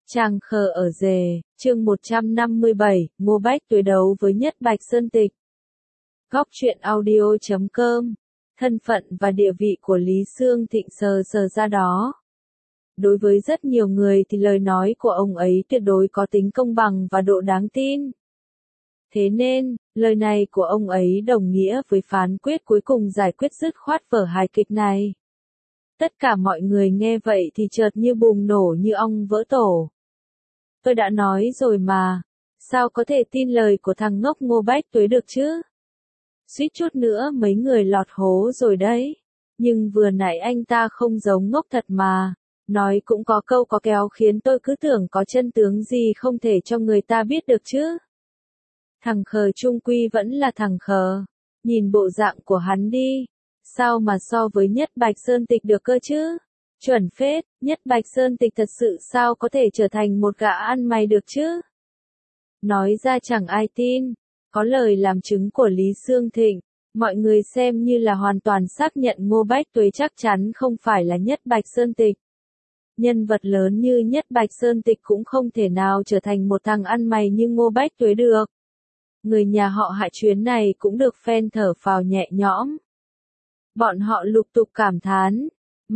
Chàng khờ ở rề, chương 157, Ngô Bách Tuế đấu với Nhất Bạch Sơn Tịch. Góc truyện audio.com. Thân phận và địa vị của Lý Xương Thịnh sờ ra đó. Đối với rất nhiều người thì lời nói của ông ấy tuyệt đối có tính công bằng và độ đáng tin. Thế nên, lời này của ông ấy đồng nghĩa với phán quyết cuối cùng giải quyết dứt khoát vở hài kịch này. Tất cả mọi người nghe vậy thì chợt như bùng nổ như ong vỡ tổ. Tôi đã nói rồi mà, sao có thể tin lời của thằng ngốc Ngô Bách Tuế được chứ? Suýt chút nữa mấy người lọt hố rồi đấy. Nhưng vừa nãy anh ta không giống ngốc thật mà. Nói cũng có câu có kéo khiến tôi cứ tưởng có chân tướng gì không thể cho người ta biết được chứ. Thằng khờ chung quy vẫn là thằng khờ. Nhìn bộ dạng của hắn đi. Sao mà so với Nhất Bạch Sơn Tịch được cơ chứ? Chuẩn phết, Nhất Bạch Sơn Tịch thật sự sao có thể trở thành một gã ăn mày được chứ? Nói ra chẳng ai tin. Có lời làm chứng của Lý Xương Thịnh, mọi người xem như là hoàn toàn xác nhận Ngô Bách Tuế chắc chắn không phải là Nhất Bạch Sơn Tịch. Nhân vật lớn như Nhất Bạch Sơn Tịch cũng không thể nào trở thành một thằng ăn mày như Ngô Bách Tuế được. Người nhà họ Hại chuyến này cũng được phen thở phào nhẹ nhõm. Bọn họ lục tục cảm thán.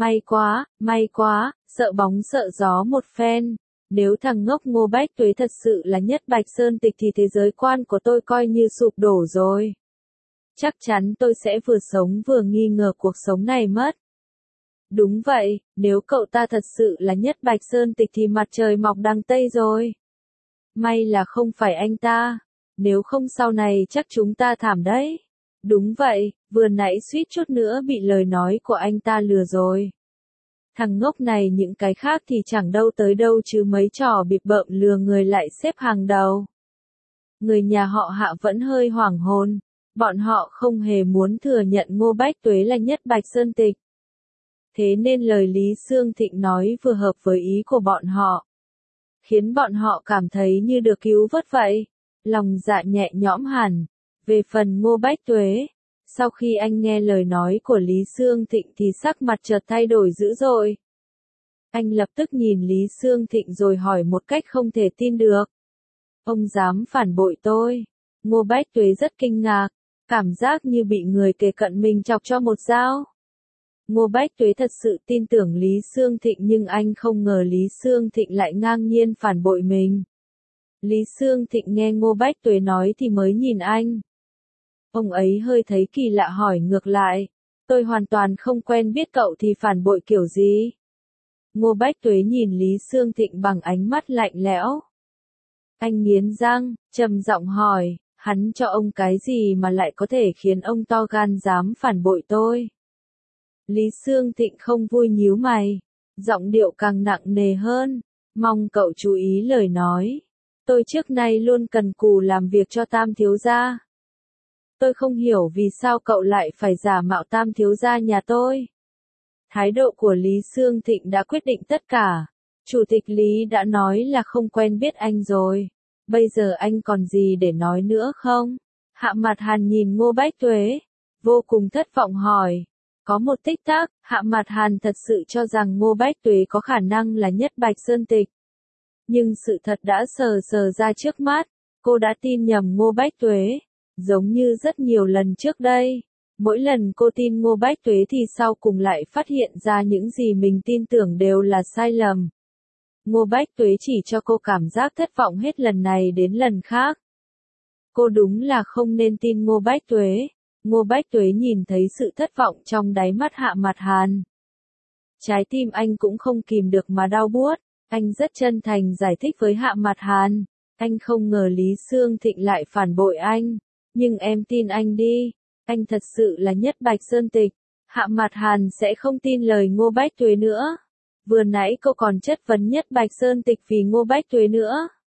May quá, sợ bóng sợ gió một phen. Nếu thằng ngốc Ngô Bách Tuế thật sự là Nhất Bạch Sơn Tịch thì thế giới quan của tôi coi như sụp đổ rồi. Chắc chắn tôi sẽ vừa sống vừa nghi ngờ cuộc sống này mất. Đúng vậy, nếu cậu ta thật sự là Nhất Bạch Sơn Tịch thì mặt trời mọc đằng Tây rồi. May là không phải anh ta. Nếu không sau này chắc chúng ta thảm đấy. Đúng vậy, vừa nãy suýt chút nữa bị lời nói của anh ta lừa rồi. Thằng ngốc này những cái khác thì chẳng đâu tới đâu chứ mấy trò bịp bợm lừa người lại xếp hàng đầu. Người nhà họ Hạ vẫn hơi hoảng hồn, bọn họ không hề muốn thừa nhận Ngô Bách Tuế là Nhất Bạch Sơn Tịch. Thế nên lời Lý Xương Thịnh nói vừa hợp với ý của bọn họ. Khiến bọn họ cảm thấy như được cứu vớt vậy, lòng dạ nhẹ nhõm hẳn. Về phần Ngô Bách Tuế, sau khi anh nghe lời nói của Lý Xương Thịnh thì sắc mặt chợt thay đổi dữ dội. Anh lập tức nhìn Lý Xương Thịnh rồi hỏi một cách không thể tin được. Ông dám phản bội tôi? Ngô Bách Tuế rất kinh ngạc, cảm giác như bị người kề cận mình chọc cho một dao. Ngô Bách Tuế thật sự tin tưởng Lý Xương Thịnh nhưng anh không ngờ Lý Xương Thịnh lại ngang nhiên phản bội mình. Lý Xương Thịnh nghe Ngô Bách Tuế nói thì mới nhìn anh. Ông ấy hơi thấy kỳ lạ hỏi ngược lại, tôi hoàn toàn không quen biết cậu thì phản bội kiểu gì? Ngô Bách Tuế nhìn Lý Xương Thịnh bằng ánh mắt lạnh lẽo. Anh nghiến răng, trầm giọng hỏi, hắn cho ông cái gì mà lại có thể khiến ông to gan dám phản bội tôi? Lý Xương Thịnh không vui nhíu mày, giọng điệu càng nặng nề hơn, mong cậu chú ý lời nói. Tôi trước nay luôn cần cù làm việc cho Tam thiếu gia. Tôi không hiểu vì sao cậu lại phải giả mạo Tam thiếu gia nhà tôi. Thái độ của Lý Xương Thịnh đã quyết định tất cả. Chủ tịch Lý đã nói là không quen biết anh rồi. Bây giờ anh còn gì để nói nữa không? Hạ Mặt Hàn nhìn Ngô Bách Tuế, vô cùng thất vọng hỏi. Có một tích tắc, Hạ Mặt Hàn thật sự cho rằng Ngô Bách Tuế có khả năng là Nhất Bạch Sơn Tịch. Nhưng sự thật đã sờ ra trước mắt, cô đã tin nhầm Ngô Bách Tuế. Giống như rất nhiều lần trước đây, mỗi lần cô tin Ngô Bách Tuế thì sau cùng lại phát hiện ra những gì mình tin tưởng đều là sai lầm. Ngô Bách Tuế chỉ cho cô cảm giác thất vọng hết lần này đến lần khác. Cô đúng là không nên tin Ngô Bách Tuế. Ngô Bách Tuế nhìn thấy sự thất vọng trong đáy mắt Hạ Mặt Hàn. Trái tim anh cũng không kìm được mà đau buốt. Anh rất chân thành giải thích với Hạ Mặt Hàn. Anh không ngờ Lý Xương Thịnh lại phản bội anh. Nhưng em tin anh đi, anh thật sự là Nhất Bạch Sơn Tịch. Hạ Mặt Hàn sẽ không tin lời Ngô Bách Tuế nữa. Vừa nãy cô còn chất vấn Nhất Bạch Sơn Tịch vì Ngô Bách Tuế nữa.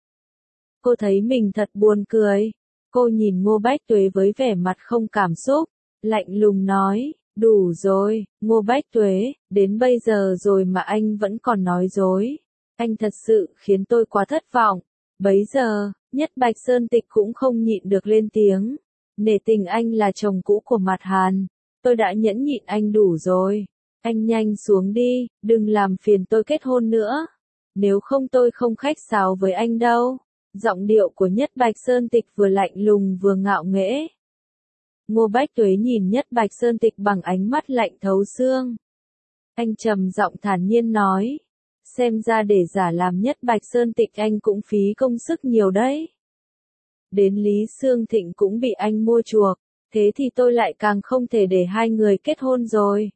Cô thấy mình thật buồn cười. Cô nhìn Ngô Bách Tuế với vẻ mặt không cảm xúc, lạnh lùng nói, đủ rồi, Ngô Bách Tuế, đến bây giờ rồi mà anh vẫn còn nói dối. Anh thật sự khiến tôi quá thất vọng. Bấy giờ, Nhất Bạch Sơn Tịch cũng không nhịn được lên tiếng. Nể tình anh là chồng cũ của Mặt Hàn. Tôi đã nhẫn nhịn anh đủ rồi. Anh nhanh xuống đi, đừng làm phiền tôi kết hôn nữa. Nếu không tôi không khách sáo với anh đâu. Giọng điệu của Nhất Bạch Sơn Tịch vừa lạnh lùng vừa ngạo nghễ. Ngô Bách Tuế nhìn Nhất Bạch Sơn Tịch bằng ánh mắt lạnh thấu xương. Anh trầm giọng thản nhiên nói. Xem ra để giả làm Nhất Bạch Sơn Tịch anh cũng phí công sức nhiều đấy. Đến Lý Sương Thịnh cũng bị anh mua chuộc, thế thì tôi lại càng không thể để hai người kết hôn rồi.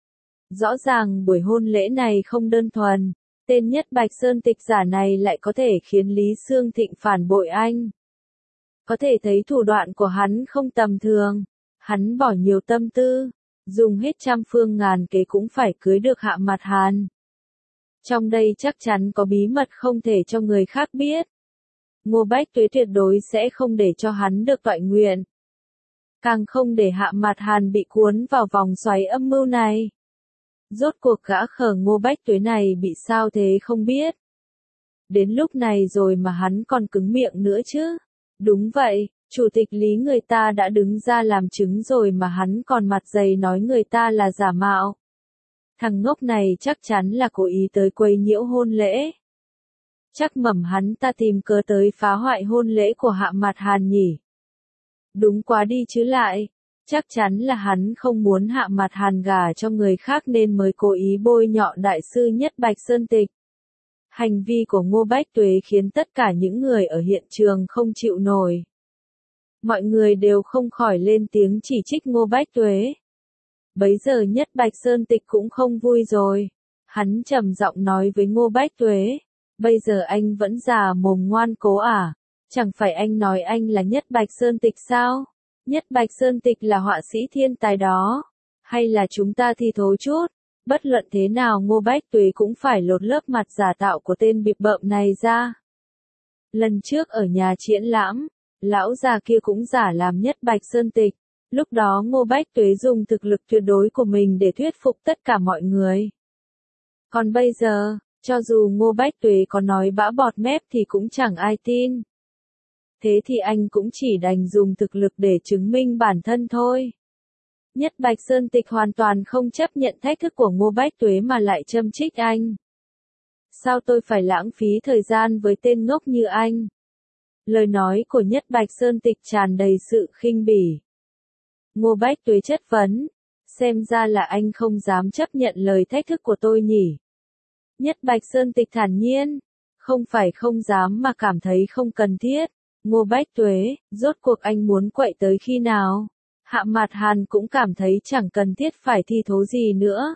Rõ ràng buổi hôn lễ này không đơn thuần, tên Nhất Bạch Sơn Tịch giả này lại có thể khiến Lý Sương Thịnh phản bội anh. Có thể thấy thủ đoạn của hắn không tầm thường, hắn bỏ nhiều tâm tư, dùng hết trăm phương ngàn kế cũng phải cưới được Hạ Mạt Hàn. Trong đây chắc chắn có bí mật không thể cho người khác biết. Ngô Bách Tuế tuyệt đối sẽ không để cho hắn được toại nguyện. Càng không để Hạ Mạt Hàn bị cuốn vào vòng xoáy âm mưu này. Rốt cuộc gã khờ Ngô Bách Tuế này bị sao thế không biết. Đến lúc này rồi mà hắn còn cứng miệng nữa chứ. Đúng vậy, chủ tịch Lý người ta đã đứng ra làm chứng rồi mà hắn còn mặt dày nói người ta là giả mạo. Thằng ngốc này chắc chắn là cố ý tới quấy nhiễu hôn lễ. Chắc mẩm hắn ta tìm cớ tới phá hoại hôn lễ của Hạ Mạt Hàn nhỉ. Đúng quá đi chứ lại, chắc chắn là hắn không muốn Hạ Mạt Hàn gả cho người khác nên mới cố ý bôi nhọ đại sư Nhất Bạch Sơn Tịch. Hành vi của Ngô Bách Tuế khiến tất cả những người ở hiện trường không chịu nổi. Mọi người đều không khỏi lên tiếng chỉ trích Ngô Bách Tuế. Bấy giờ Nhất Bạch Sơn Tịch cũng không vui rồi. Hắn trầm giọng nói với Ngô Bách Tuế. Bây giờ anh vẫn già mồm ngoan cố à? Chẳng phải anh nói anh là Nhất Bạch Sơn Tịch sao? Nhất Bạch Sơn Tịch là họa sĩ thiên tài đó. Hay là chúng ta thi thố chút? Bất luận thế nào Ngô Bách Tuế cũng phải lột lớp mặt giả tạo của tên bịp bợm này ra. Lần trước ở nhà triển lãm, lão già kia cũng giả làm Nhất Bạch Sơn Tịch. Lúc đó Ngô Bách Tuế dùng thực lực tuyệt đối của mình để thuyết phục tất cả mọi người. Còn bây giờ, cho dù Ngô Bách Tuế có nói bã bọt mép thì cũng chẳng ai tin. Thế thì anh cũng chỉ đành dùng thực lực để chứng minh bản thân thôi. Nhất Bạch Sơn Tịch hoàn toàn không chấp nhận thách thức của Ngô Bách Tuế mà lại châm trích anh. Sao tôi phải lãng phí thời gian với tên ngốc như anh? Lời nói của Nhất Bạch Sơn Tịch tràn đầy sự khinh bỉ. Ngô Bách Tuế chất vấn, xem ra là anh không dám chấp nhận lời thách thức của tôi nhỉ? Nhất Bạch Sơn Tịch thản nhiên, không phải không dám mà cảm thấy không cần thiết. Ngô Bách Tuế, rốt cuộc anh muốn quậy tới khi nào? Hạ Mạt Hàn cũng cảm thấy chẳng cần thiết phải thi thố gì nữa.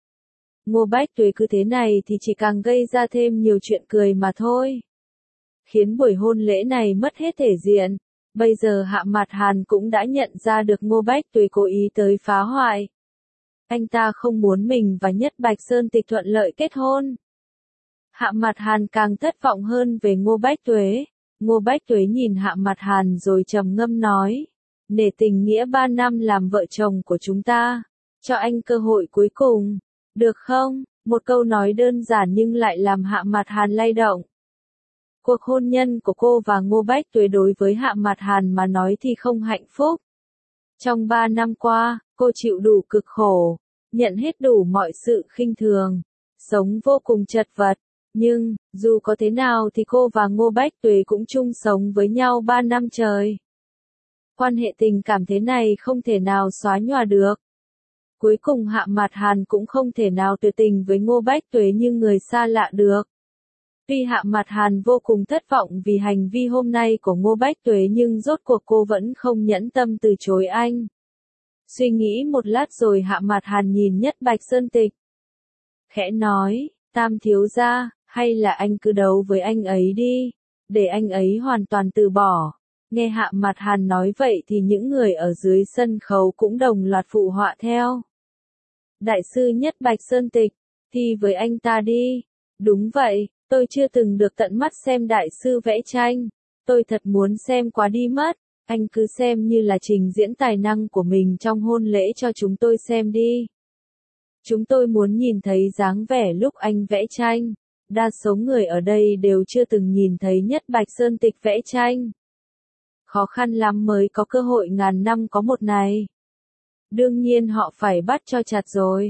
Ngô Bách Tuế cứ thế này thì chỉ càng gây ra thêm nhiều chuyện cười mà thôi. Khiến buổi hôn lễ này mất hết thể diện. Bây giờ Hạ Mạt Hàn cũng đã nhận ra được Ngô Bách Tuế cố ý tới phá hoại. Anh ta không muốn mình và Nhất Bạch Sơn Tịch thuận lợi kết hôn. Hạ Mạt Hàn càng thất vọng hơn về Ngô Bách Tuế. Ngô Bách Tuế nhìn Hạ Mạt Hàn rồi trầm ngâm nói. Nể tình nghĩa 3 năm làm vợ chồng của chúng ta. Cho anh cơ hội cuối cùng. Được không? Một câu nói đơn giản nhưng lại làm Hạ Mạt Hàn lay động. Cuộc hôn nhân của cô và Ngô Bách Tuế đối với Hạ Mạt Hàn mà nói thì không hạnh phúc. Trong 3 năm qua, cô chịu đủ cực khổ, nhận hết đủ mọi sự khinh thường, sống vô cùng chật vật. Nhưng, dù có thế nào thì cô và Ngô Bách Tuế cũng chung sống với nhau 3 năm trời. Quan hệ tình cảm thế này không thể nào xóa nhòa được. Cuối cùng Hạ Mạt Hàn cũng không thể nào tuyệt tình với Ngô Bách Tuế như người xa lạ được. Tuy Hạ Mạt Hàn vô cùng thất vọng vì hành vi hôm nay của Ngô Bách Tuế nhưng rốt cuộc cô vẫn không nhẫn tâm từ chối anh. Suy nghĩ một lát rồi Hạ Mạt Hàn nhìn Nhất Bạch Sơn Tịch. Khẽ nói, Tam thiếu gia, hay là anh cứ đấu với anh ấy đi, để anh ấy hoàn toàn từ bỏ. Nghe Hạ Mạt Hàn nói vậy thì những người ở dưới sân khấu cũng đồng loạt phụ họa theo. Đại sư Nhất Bạch Sơn Tịch, thi với anh ta đi. Đúng vậy, tôi chưa từng được tận mắt xem đại sư vẽ tranh. Tôi thật muốn xem quá đi mất. Anh cứ xem như là trình diễn tài năng của mình trong hôn lễ cho chúng tôi xem đi. Chúng tôi muốn nhìn thấy dáng vẻ lúc anh vẽ tranh. Đa số người ở đây đều chưa từng nhìn thấy Nhất Bạch Sơn Tịch vẽ tranh. Khó khăn lắm mới có cơ hội ngàn năm có một này. Đương nhiên họ phải bắt cho chặt rồi.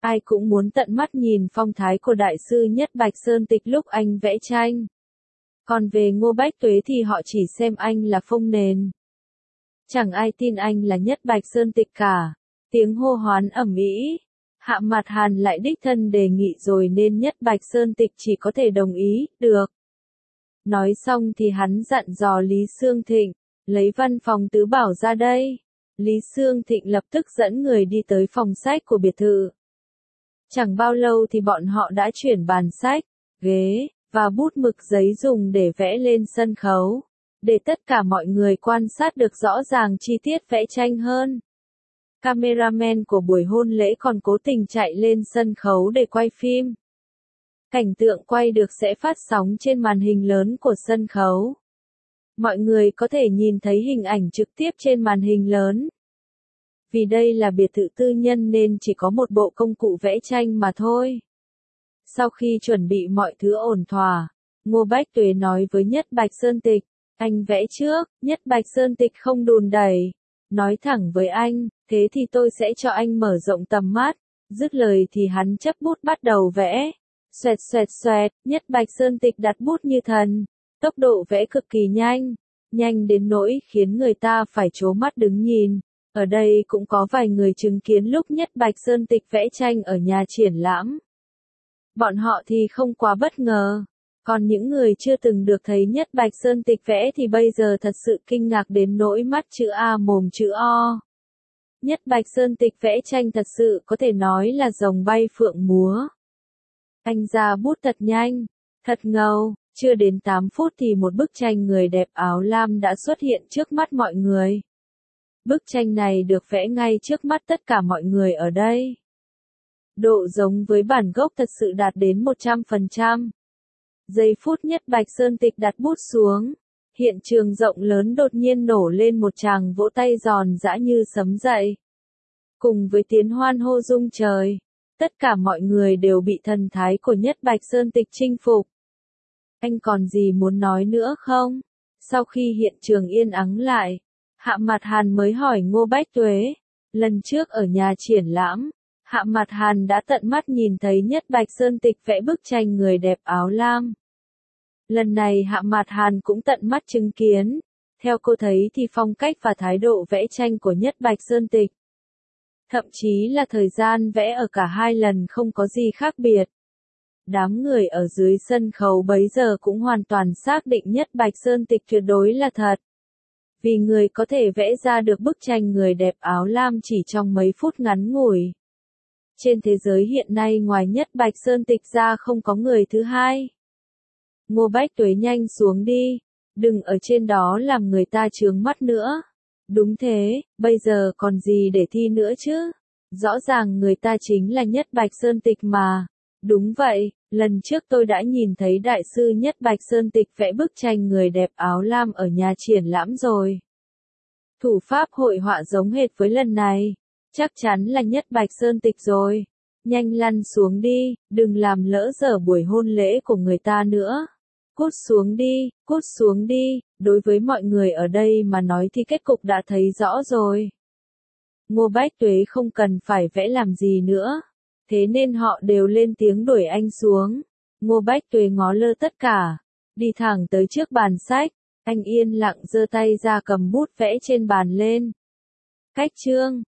Ai cũng muốn tận mắt nhìn phong thái của đại sư Nhất Bạch Sơn Tịch lúc anh vẽ tranh. Còn về Ngô Bách Tuế thì họ chỉ xem anh là phông nền. Chẳng ai tin anh là Nhất Bạch Sơn Tịch cả. Tiếng hô hoán ầm ĩ. Hạ Mạt Hàn lại đích thân đề nghị rồi nên Nhất Bạch Sơn Tịch chỉ có thể đồng ý, được. Nói xong thì hắn dặn dò Lý Xương Thịnh, lấy văn phòng tứ bảo ra đây. Lý Xương Thịnh lập tức dẫn người đi tới phòng sách của biệt thự. Chẳng bao lâu thì bọn họ đã chuyển bàn sách, ghế, và bút mực giấy dùng để vẽ lên sân khấu, để tất cả mọi người quan sát được rõ ràng chi tiết vẽ tranh hơn. Cameraman của buổi hôn lễ còn cố tình chạy lên sân khấu để quay phim. Cảnh tượng quay được sẽ phát sóng trên màn hình lớn của sân khấu. Mọi người có thể nhìn thấy hình ảnh trực tiếp trên màn hình lớn. Vì đây là biệt thự tư nhân nên chỉ có một bộ công cụ vẽ tranh mà thôi. Sau khi chuẩn bị mọi thứ ổn thỏa, Ngô Bách Tuế nói với Nhất Bạch Sơn Tịch, anh vẽ trước. Nhất Bạch Sơn Tịch không đùn đẩy, nói thẳng với anh, thế thì tôi sẽ cho anh mở rộng tầm mắt. Dứt lời thì hắn chấp bút bắt đầu vẽ. Xoẹt xoẹt xoẹt, Nhất Bạch Sơn Tịch đặt bút như thần. Tốc độ vẽ cực kỳ nhanh, nhanh đến nỗi khiến người ta phải trố mắt đứng nhìn. Ở đây cũng có vài người chứng kiến lúc Nhất Bạch Sơn Tịch vẽ tranh ở nhà triển lãm. Bọn họ thì không quá bất ngờ. Còn những người chưa từng được thấy Nhất Bạch Sơn Tịch vẽ thì bây giờ thật sự kinh ngạc đến nỗi mắt chữ A mồm chữ O. Nhất Bạch Sơn Tịch vẽ tranh thật sự có thể nói là rồng bay phượng múa. Anh ra bút thật nhanh, thật ngầu, chưa đến 8 phút thì một bức tranh người đẹp áo lam đã xuất hiện trước mắt mọi người. Bức tranh này được vẽ ngay trước mắt tất cả mọi người ở đây. Độ giống với bản gốc thật sự đạt đến 100%. Giây phút Nhất Bạch Sơn Tịch đặt bút xuống, hiện trường rộng lớn đột nhiên nổ lên một tràng vỗ tay giòn giã như sấm dậy. Cùng với tiếng hoan hô rung trời, tất cả mọi người đều bị thần thái của Nhất Bạch Sơn Tịch chinh phục. Anh còn gì muốn nói nữa không? Sau khi hiện trường yên ắng lại, Hạ Mạt Hàn mới hỏi Ngô Bách Tuế. Lần trước ở nhà triển lãm, Hạ Mạt Hàn đã tận mắt nhìn thấy Nhất Bạch Sơn Tịch vẽ bức tranh người đẹp áo lam. Lần này Hạ Mạt Hàn cũng tận mắt chứng kiến. Theo cô thấy thì phong cách và thái độ vẽ tranh của Nhất Bạch Sơn Tịch, thậm chí là thời gian vẽ ở cả hai lần không có gì khác biệt. Đám người ở dưới sân khấu bấy giờ cũng hoàn toàn xác định Nhất Bạch Sơn Tịch tuyệt đối là thật. Vì người có thể vẽ ra được bức tranh người đẹp áo lam chỉ trong mấy phút ngắn ngủi. Trên thế giới hiện nay ngoài Nhất Bạch Sơn Tịch ra không có người thứ hai. Ngô Bách Tuế nhanh xuống đi, đừng ở trên đó làm người ta chướng mắt nữa. Đúng thế, bây giờ còn gì để thi nữa chứ? Rõ ràng người ta chính là Nhất Bạch Sơn Tịch mà. Đúng vậy, lần trước tôi đã nhìn thấy đại sư Nhất Bạch Sơn Tịch vẽ bức tranh người đẹp áo lam ở nhà triển lãm rồi. Thủ pháp hội họa giống hệt với lần này, chắc chắn là Nhất Bạch Sơn Tịch rồi. Nhanh lăn xuống đi, đừng làm lỡ dở buổi hôn lễ của người ta nữa. Cút xuống đi, đối với mọi người ở đây mà nói thì kết cục đã thấy rõ rồi. Ngô Bách Tuế không cần phải vẽ làm gì nữa. Thế nên họ đều lên tiếng đuổi anh xuống. Ngô Bách Tuế ngó lơ tất cả, đi thẳng tới trước bàn sách. Anh yên lặng giơ tay ra cầm bút vẽ trên bàn lên. Cách chương